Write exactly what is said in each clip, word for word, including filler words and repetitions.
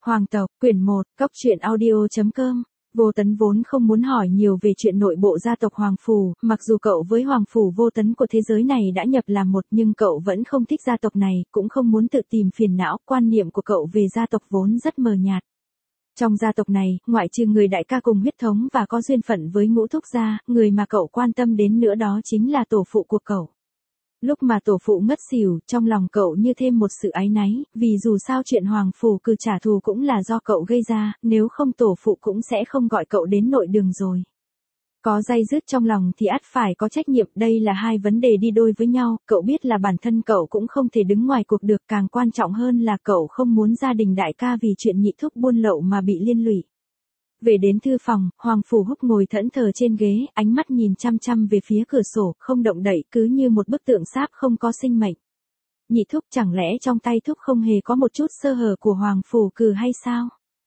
Hoàng tộc, quyển một, cốc truyện audio.com. Vô Tấn vốn không muốn hỏi nhiều về chuyện nội bộ gia tộc Hoàng Phủ, mặc dù cậu với Hoàng Phủ Vô Tấn của thế giới này đã nhập làm một, nhưng cậu vẫn không thích gia tộc này, cũng không muốn tự tìm phiền não, quan niệm của cậu về gia tộc vốn rất mờ nhạt. Trong gia tộc này, ngoại trừ người đại ca cùng huyết thống và có duyên phận với Ngũ Thúc gia, người mà cậu quan tâm đến nữa đó chính là tổ phụ của cậu. Lúc mà tổ phụ ngất xỉu, trong lòng cậu như thêm một sự áy náy, vì dù sao chuyện Hoàng Phủ cứ trả thù cũng là do cậu gây ra, nếu không tổ phụ cũng sẽ không gọi cậu đến nội đường rồi. Có day dứt trong lòng thì ắt phải có trách nhiệm, đây là hai vấn đề đi đôi với nhau, cậu biết là bản thân cậu cũng không thể đứng ngoài cuộc được, càng quan trọng hơn là cậu không muốn gia đình đại ca vì chuyện Nhị Thúc buôn lậu mà bị liên lụy. Về đến thư phòng, Hoàng Phủ Húc ngồi thẫn thờ trên ghế, ánh mắt nhìn chăm chăm về phía cửa sổ, không động đậy, cứ như một bức tượng sáp không có sinh mệnh. Nhị Thúc, chẳng lẽ trong tay Thúc không hề có một chút sơ hở của Hoàng Phủ Cừ hay sao?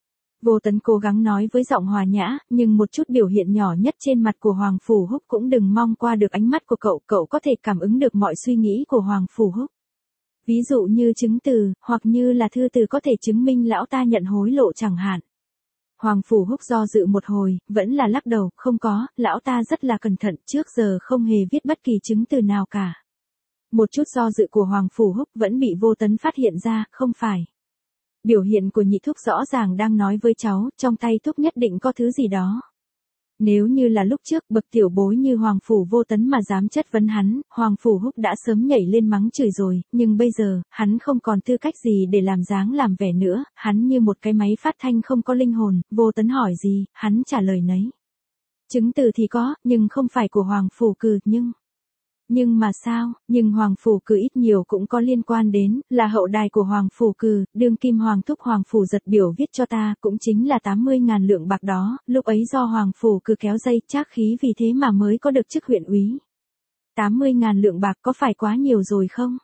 Vô Tấn cố gắng nói với giọng hòa nhã, nhưng một chút biểu hiện nhỏ nhất trên mặt của Hoàng Phủ Húc cũng đừng mong qua được ánh mắt của cậu, cậu có thể cảm ứng được mọi suy nghĩ của Hoàng Phủ Húc. Ví dụ như chứng từ, hoặc như là thư từ có thể chứng minh lão ta nhận hối lộ chẳng hạn. Hoàng Phủ Húc do dự một hồi, vẫn là lắc đầu, không có, lão ta rất là cẩn thận, trước giờ không hề viết bất kỳ chứng từ nào cả. Một chút do dự của Hoàng Phủ Húc vẫn bị Vô Tấn phát hiện ra, không phải. Biểu hiện của Nhị Thúc rõ ràng đang nói với cháu, trong tay Thúc nhất định có thứ gì đó. Nếu như là lúc trước bậc tiểu bối như Hoàng Phủ Vô Tấn mà dám chất vấn hắn, Hoàng Phủ Húc đã sớm nhảy lên mắng chửi rồi, nhưng bây giờ, hắn không còn tư cách gì để làm dáng làm vẻ nữa, hắn như một cái máy phát thanh không có linh hồn, Vô Tấn hỏi gì, hắn trả lời nấy. Chứng từ thì có, nhưng không phải của Hoàng Phủ Cừ, nhưng... Nhưng mà sao, nhưng Hoàng Phủ Cừ ít nhiều cũng có liên quan đến, là hậu đài của Hoàng Phủ Cừ, đương kim Hoàng Thúc Hoàng Phủ Giật biểu viết cho ta, cũng chính là tám mươi ngàn lượng bạc đó, lúc ấy do Hoàng Phủ Cừ kéo dây trác khí vì thế mà mới có được chức huyện úy. tám mươi ngàn lượng bạc có phải quá nhiều rồi không?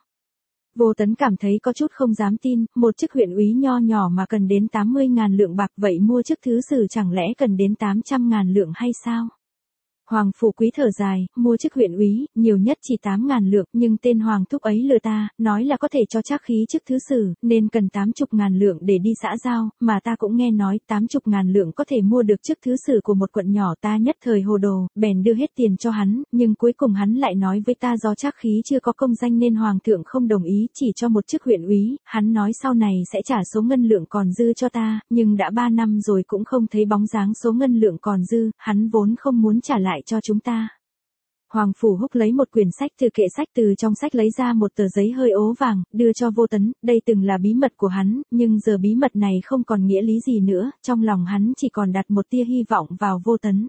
Vô Tấn cảm thấy có chút không dám tin, một chức huyện úy nho nhỏ mà cần đến tám mươi ngàn lượng bạc, vậy mua chức thứ sử chẳng lẽ cần đến tám trăm ngàn lượng hay sao? Hoàng Phủ Quý thở dài, mua chức huyện úy, nhiều nhất chỉ tám ngàn lượng, nhưng tên Hoàng Thúc ấy lừa ta, nói là có thể cho trác khí chức thứ sử, nên cần tám chục ngàn lượng để đi xã giao, mà ta cũng nghe nói tám chục ngàn lượng có thể mua được chức thứ sử của một quận nhỏ, ta nhất thời hồ đồ, bèn đưa hết tiền cho hắn, nhưng cuối cùng hắn lại nói với ta do trác khí chưa có công danh nên Hoàng thượng không đồng ý, chỉ cho một chức huyện úy, hắn nói sau này sẽ trả số ngân lượng còn dư cho ta, nhưng đã ba năm rồi cũng không thấy bóng dáng số ngân lượng còn dư, hắn vốn không muốn trả lại cho chúng ta. Hoàng Phủ Húc lấy một quyển sách từ kệ sách, từ trong sách lấy ra một tờ giấy hơi ố vàng, đưa cho Vô Tấn, đây từng là bí mật của hắn, nhưng giờ bí mật này không còn nghĩa lý gì nữa, trong lòng hắn chỉ còn đặt một tia hy vọng vào Vô Tấn.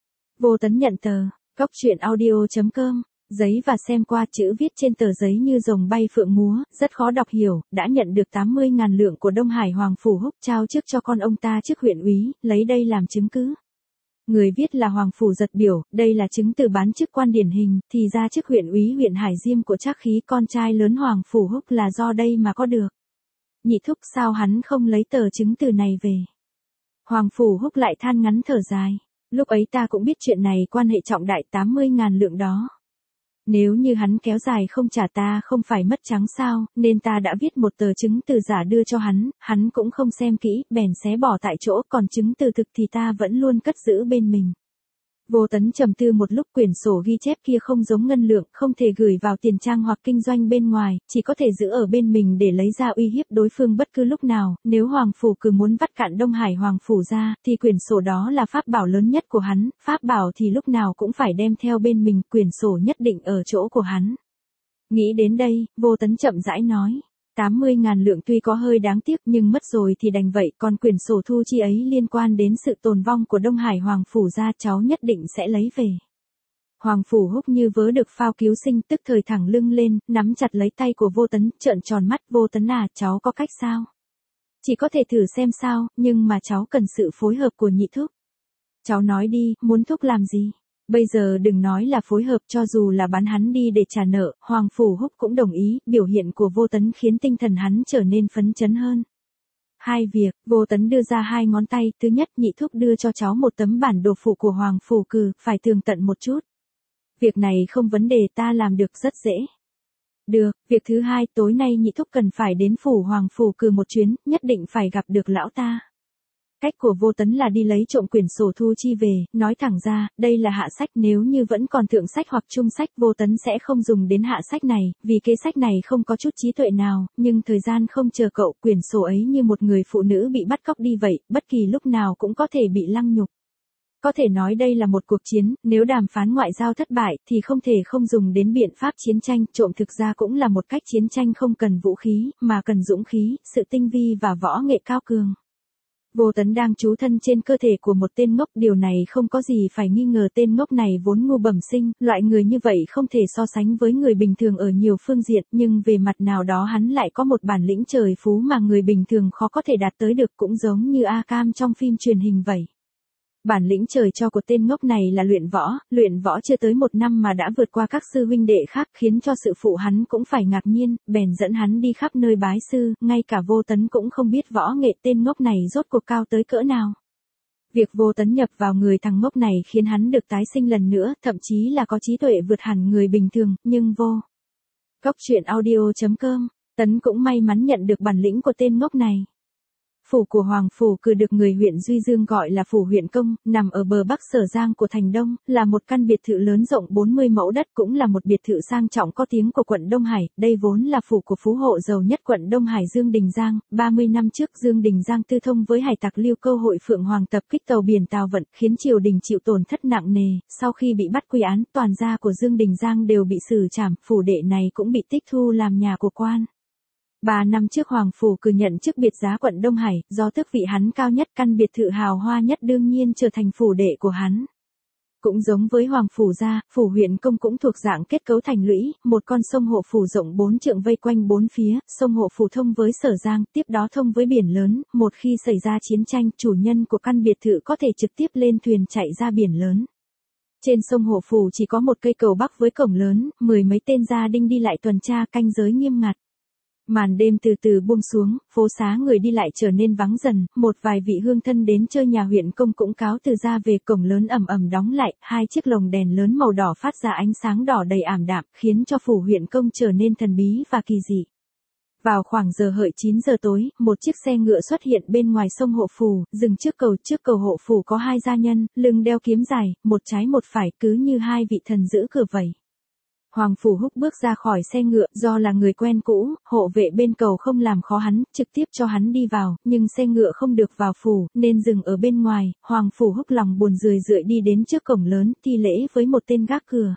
Vô Tấn nhận tờ, cốc truyện audio.com, giấy và xem qua chữ viết trên tờ giấy như rồng bay phượng múa, rất khó đọc hiểu, đã nhận được tám mươi ngàn lượng của Đông Hải Hoàng Phủ Húc, trao trước cho con ông ta chức huyện úy, lấy đây làm chứng cứ. Người viết là Hoàng Phủ Giật biểu, đây là chứng từ bán chức quan điển hình, thì ra chức huyện úy huyện Hải Diêm của trác khí con trai lớn Hoàng Phủ Húc là do đây mà có được. Nhị Thúc, sao hắn không lấy tờ chứng từ này về? Hoàng Phủ Húc lại than ngắn thở dài. Lúc ấy ta cũng biết chuyện này quan hệ trọng đại, tám mươi ngàn lượng đó. Nếu như hắn kéo dài không trả ta không phải mất trắng sao, nên ta đã viết một tờ chứng từ giả đưa cho hắn, hắn cũng không xem kỹ, bèn xé bỏ tại chỗ, còn chứng từ thực thì ta vẫn luôn cất giữ bên mình. Vô Tấn trầm tư một lúc, quyển sổ ghi chép kia không giống ngân lượng, không thể gửi vào tiền trang hoặc kinh doanh bên ngoài, chỉ có thể giữ ở bên mình để lấy ra uy hiếp đối phương bất cứ lúc nào, nếu Hoàng Phủ cứ muốn vắt cạn Đông Hải Hoàng Phủ ra, thì quyển sổ đó là pháp bảo lớn nhất của hắn, pháp bảo thì lúc nào cũng phải đem theo bên mình, quyển sổ nhất định ở chỗ của hắn. Nghĩ đến đây, Vô Tấn chậm rãi nói. tám mươi ngàn lượng tuy có hơi đáng tiếc nhưng mất rồi thì đành vậy, còn quyển sổ thu chi ấy liên quan đến sự tồn vong của Đông Hải Hoàng Phủ gia, cháu nhất định sẽ lấy về. Hoàng Phủ Húc như vớ được phao cứu sinh, tức thời thẳng lưng lên, nắm chặt lấy tay của Vô Tấn, trợn tròn mắt. Vô Tấn à, cháu có cách sao? Chỉ có thể thử xem sao, nhưng mà cháu cần sự phối hợp của Nhị Thúc. Cháu nói đi, muốn Thúc làm gì? Bây giờ đừng nói là phối hợp, cho dù là bán hắn đi để trả nợ, Hoàng Phủ Húc cũng đồng ý, biểu hiện của Vô Tấn khiến tinh thần hắn trở nên phấn chấn hơn. Hai việc, Vô Tấn đưa ra hai ngón tay, thứ nhất, Nhị Thúc đưa cho cháu một tấm bản đồ phụ của Hoàng Phủ Cừ, phải tường tận một chút. Việc này không vấn đề, ta làm được rất dễ. Được, việc thứ hai, tối nay nhị thúc cần phải đến phủ Hoàng Phủ Cừ một chuyến, nhất định phải gặp được lão ta. Cách của Vô Tấn là đi lấy trộm quyển sổ thu chi về, nói thẳng ra, đây là hạ sách, nếu như vẫn còn thượng sách hoặc trung sách Vô Tấn sẽ không dùng đến hạ sách này, vì kế sách này không có chút trí tuệ nào, nhưng thời gian không chờ cậu, quyển sổ ấy như một người phụ nữ bị bắt cóc đi vậy, bất kỳ lúc nào cũng có thể bị lăng nhục. Có thể nói đây là một cuộc chiến, nếu đàm phán ngoại giao thất bại thì không thể không dùng đến biện pháp chiến tranh, trộm thực ra cũng là một cách chiến tranh không cần vũ khí, mà cần dũng khí, sự tinh vi và võ nghệ cao cường. Vô Tấn đang trú thân trên cơ thể của một tên ngốc, điều này không có gì phải nghi ngờ, tên ngốc này vốn ngu bẩm sinh, loại người như vậy không thể so sánh với người bình thường ở nhiều phương diện, nhưng về mặt nào đó hắn lại có một bản lĩnh trời phú mà người bình thường khó có thể đạt tới được, cũng giống như A Cam trong phim truyền hình vậy. Bản lĩnh trời cho của tên ngốc này là luyện võ, luyện võ chưa tới một năm mà đã vượt qua các sư huynh đệ khác, khiến cho sự phụ hắn cũng phải ngạc nhiên, bèn dẫn hắn đi khắp nơi bái sư, ngay cả Vô Tấn cũng không biết võ nghệ tên ngốc này rốt cuộc cao tới cỡ nào. Việc Vô Tấn nhập vào người thằng ngốc này khiến hắn được tái sinh lần nữa, thậm chí là có trí tuệ vượt hẳn người bình thường, nhưng vô. Cốc truyện audio chấm com, Tấn cũng may mắn nhận được bản lĩnh của tên ngốc này. Phủ của Hoàng Phủ Cừ được người huyện Duy Dương gọi là Phủ huyện Công, nằm ở bờ bắc Sở Giang của thành Đông, là một căn biệt thự lớn rộng bốn mươi mẫu đất, cũng là một biệt thự sang trọng có tiếng của quận Đông Hải, đây vốn là phủ của phú hộ giàu nhất quận Đông Hải Dương Đình Giang, ba mươi năm trước Dương Đình Giang tư thông với hải tặc Lưu Câu Hội Phượng Hoàng tập kích tàu biển Tào Vận, khiến triều đình chịu tổn thất nặng nề, sau khi bị bắt quy án, toàn gia của Dương Đình Giang đều bị xử trảm, phủ đệ này cũng bị tích thu làm nhà của quan. Ba năm trước Hoàng Phủ Cừ nhận chức biệt giá quận Đông Hải, do tước vị hắn cao nhất, căn biệt thự hào hoa nhất đương nhiên trở thành phủ đệ của hắn. Cũng giống với Hoàng Phủ gia, Phủ huyện Công cũng thuộc dạng kết cấu thành lũy, một con sông Hộ Phủ rộng bốn trượng vây quanh bốn phía, sông Hộ Phủ thông với Sở Giang, tiếp đó thông với biển lớn, một khi xảy ra chiến tranh, chủ nhân của căn biệt thự có thể trực tiếp lên thuyền chạy ra biển lớn. Trên sông Hộ Phủ chỉ có một cây cầu bắc với cổng lớn, mười mấy tên gia đinh đi lại tuần tra canh giới nghiêm ngặt. Màn đêm từ từ buông xuống, phố xá người đi lại trở nên vắng dần, một vài vị hương thân đến chơi nhà huyện Công cũng cáo từ ra về, cổng lớn ầm ầm đóng lại, hai chiếc lồng đèn lớn màu đỏ phát ra ánh sáng đỏ đầy ảm đạm, khiến cho phủ huyện Công trở nên thần bí và kỳ dị. Vào khoảng giờ hợi chín giờ tối, một chiếc xe ngựa xuất hiện bên ngoài sông Hộ Phủ, dừng trước cầu, trước cầu Hộ Phủ có hai gia nhân, lưng đeo kiếm dài, một trái một phải, cứ như hai vị thần giữ cửa vậy. Hoàng Phủ Húc bước ra khỏi xe ngựa, do là người quen cũ, hộ vệ bên cầu không làm khó hắn, trực tiếp cho hắn đi vào, nhưng xe ngựa không được vào phủ, nên dừng ở bên ngoài. Hoàng Phủ Húc lòng buồn rười rượi đi đến trước cổng lớn, thi lễ với một tên gác cửa.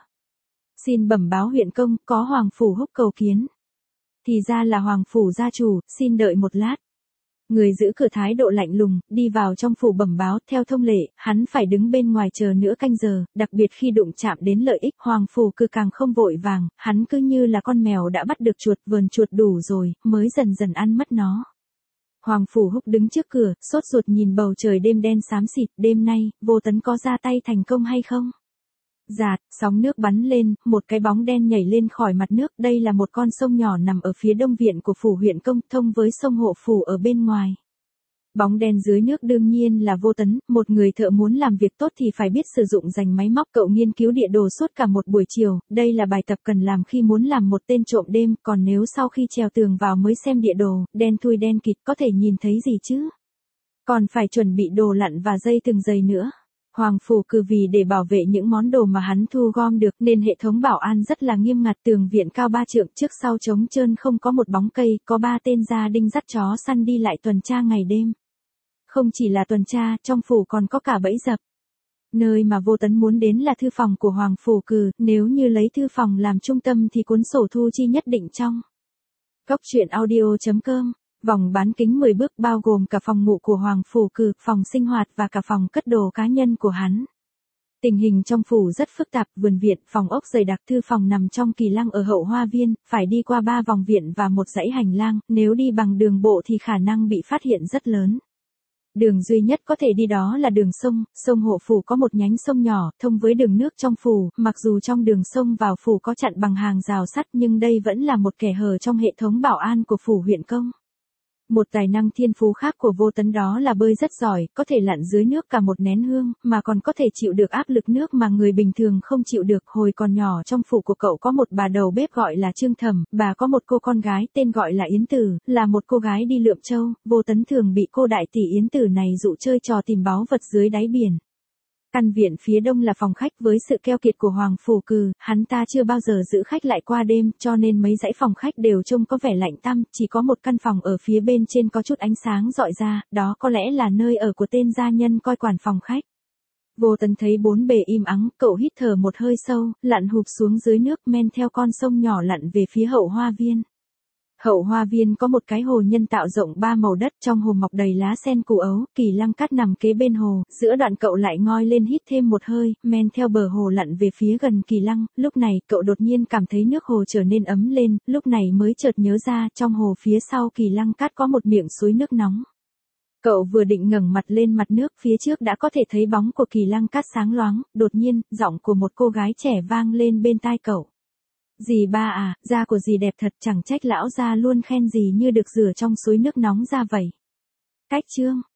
Xin bẩm báo huyện công, có Hoàng Phủ Húc cầu kiến. Thì ra là Hoàng Phủ gia chủ, xin đợi một lát. Người giữ cửa thái độ lạnh lùng, đi vào trong phủ bẩm báo, theo thông lệ, hắn phải đứng bên ngoài chờ nửa canh giờ, đặc biệt khi đụng chạm đến lợi ích, Hoàng Phủ Cừ càng không vội vàng, hắn cứ như là con mèo đã bắt được chuột, vờn chuột đủ rồi, mới dần dần ăn mất nó. Hoàng Phủ Húc đứng trước cửa, sốt ruột nhìn bầu trời đêm đen xám xịt, đêm nay, Vô Tấn có ra tay thành công hay không? Dạt, sóng nước bắn lên, một cái bóng đen nhảy lên khỏi mặt nước, đây là một con sông nhỏ nằm ở phía đông viện của phủ huyện Công, thông với sông Hộ Phủ ở bên ngoài. Bóng đen dưới nước đương nhiên là Vô Tấn, một người thợ muốn làm việc tốt thì phải biết sử dụng dành máy móc, cậu nghiên cứu địa đồ suốt cả một buổi chiều, đây là bài tập cần làm khi muốn làm một tên trộm đêm, còn nếu sau khi trèo tường vào mới xem địa đồ, đen thui đen kịt có thể nhìn thấy gì chứ? Còn phải chuẩn bị đồ lặn và dây từng giày nữa. Hoàng Phủ Cừ vì để bảo vệ những món đồ mà hắn thu gom được nên hệ thống bảo an rất là nghiêm ngặt, tường viện cao ba trượng, trước sau trống trơn không có một bóng cây, có ba tên gia đinh dắt chó săn đi lại tuần tra ngày đêm. Không chỉ là tuần tra, trong phủ còn có cả bẫy dập. Nơi mà Vô Tấn muốn đến là thư phòng của Hoàng Phủ Cừ, nếu như lấy thư phòng làm trung tâm thì cuốn sổ thu chi nhất định trong. Cốc truyện audio chấm com. Vòng bán kính mười bước bao gồm cả phòng ngủ của Hoàng Phủ Cừ, phòng sinh hoạt và cả phòng cất đồ cá nhân của hắn. Tình hình trong phủ rất phức tạp, vườn viện, phòng ốc dày đặc, thư phòng nằm trong kỳ lăng ở hậu hoa viên, phải đi qua ba vòng viện và một dãy hành lang, nếu đi bằng đường bộ thì khả năng bị phát hiện rất lớn. Đường duy nhất có thể đi đó là đường sông, sông Hộ Phủ có một nhánh sông nhỏ, thông với đường nước trong phủ, mặc dù trong đường sông vào phủ có chặn bằng hàng rào sắt nhưng đây vẫn là một kẽ hở trong hệ thống bảo an của phủ huyện Công. Một tài năng thiên phú khác của Vô Tấn đó là bơi rất giỏi, có thể lặn dưới nước cả một nén hương, mà còn có thể chịu được áp lực nước mà người bình thường không chịu được. Hồi còn nhỏ trong phủ của cậu có một bà đầu bếp gọi là Trương Thẩm, bà có một cô con gái tên gọi là Yến Tử, là một cô gái đi lượm châu. Vô Tấn thường bị cô đại tỷ Yến Tử này dụ chơi trò tìm báu vật dưới đáy biển. Căn viện phía đông là phòng khách, với sự keo kiệt của Hoàng Phủ Cừ, hắn ta chưa bao giờ giữ khách lại qua đêm, cho nên mấy dãy phòng khách đều trông có vẻ lạnh tăm, chỉ có một căn phòng ở phía bên trên có chút ánh sáng rọi ra, đó có lẽ là nơi ở của tên gia nhân coi quản phòng khách. Vô Tấn thấy bốn bề im ắng, cậu hít thở một hơi sâu, lặn hụp xuống dưới nước, men theo con sông nhỏ lặn về phía hậu hoa viên. Hậu hoa viên có một cái hồ nhân tạo rộng ba màu đất, trong hồ mọc đầy lá sen củ ấu, kỳ lăng cát nằm kế bên hồ, giữa đoạn cậu lại ngoi lên hít thêm một hơi, men theo bờ hồ lặn về phía gần kỳ lăng, lúc này cậu đột nhiên cảm thấy nước hồ trở nên ấm lên, lúc này mới chợt nhớ ra trong hồ phía sau kỳ lăng cát có một miệng suối nước nóng. Cậu vừa định ngẩng mặt lên mặt nước, phía trước đã có thể thấy bóng của kỳ lăng cát sáng loáng, đột nhiên, giọng của một cô gái trẻ vang lên bên tai cậu. Dì ba à, da của dì đẹp thật, chẳng trách lão gia luôn khen dì như được rửa trong suối nước nóng ra vậy. Cách chương